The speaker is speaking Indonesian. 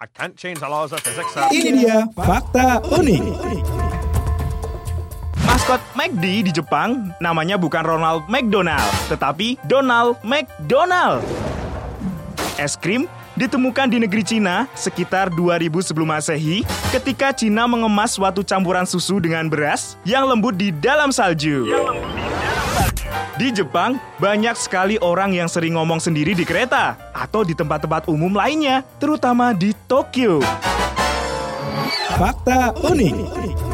I can't change the laws of physics. Ini dia fakta unik. Maskot McD di Jepang namanya bukan Ronald McDonald, tetapi Donald McDonald. Es krim ditemukan di negeri Cina sekitar 2000 sebelum Masehi ketika Cina mengemas suatu campuran susu dengan beras yang lembut di dalam salju. Di Jepang, banyak sekali orang yang sering ngomong sendiri di kereta atau di tempat-tempat umum lainnya, terutama di Tokyo. Fakta unik.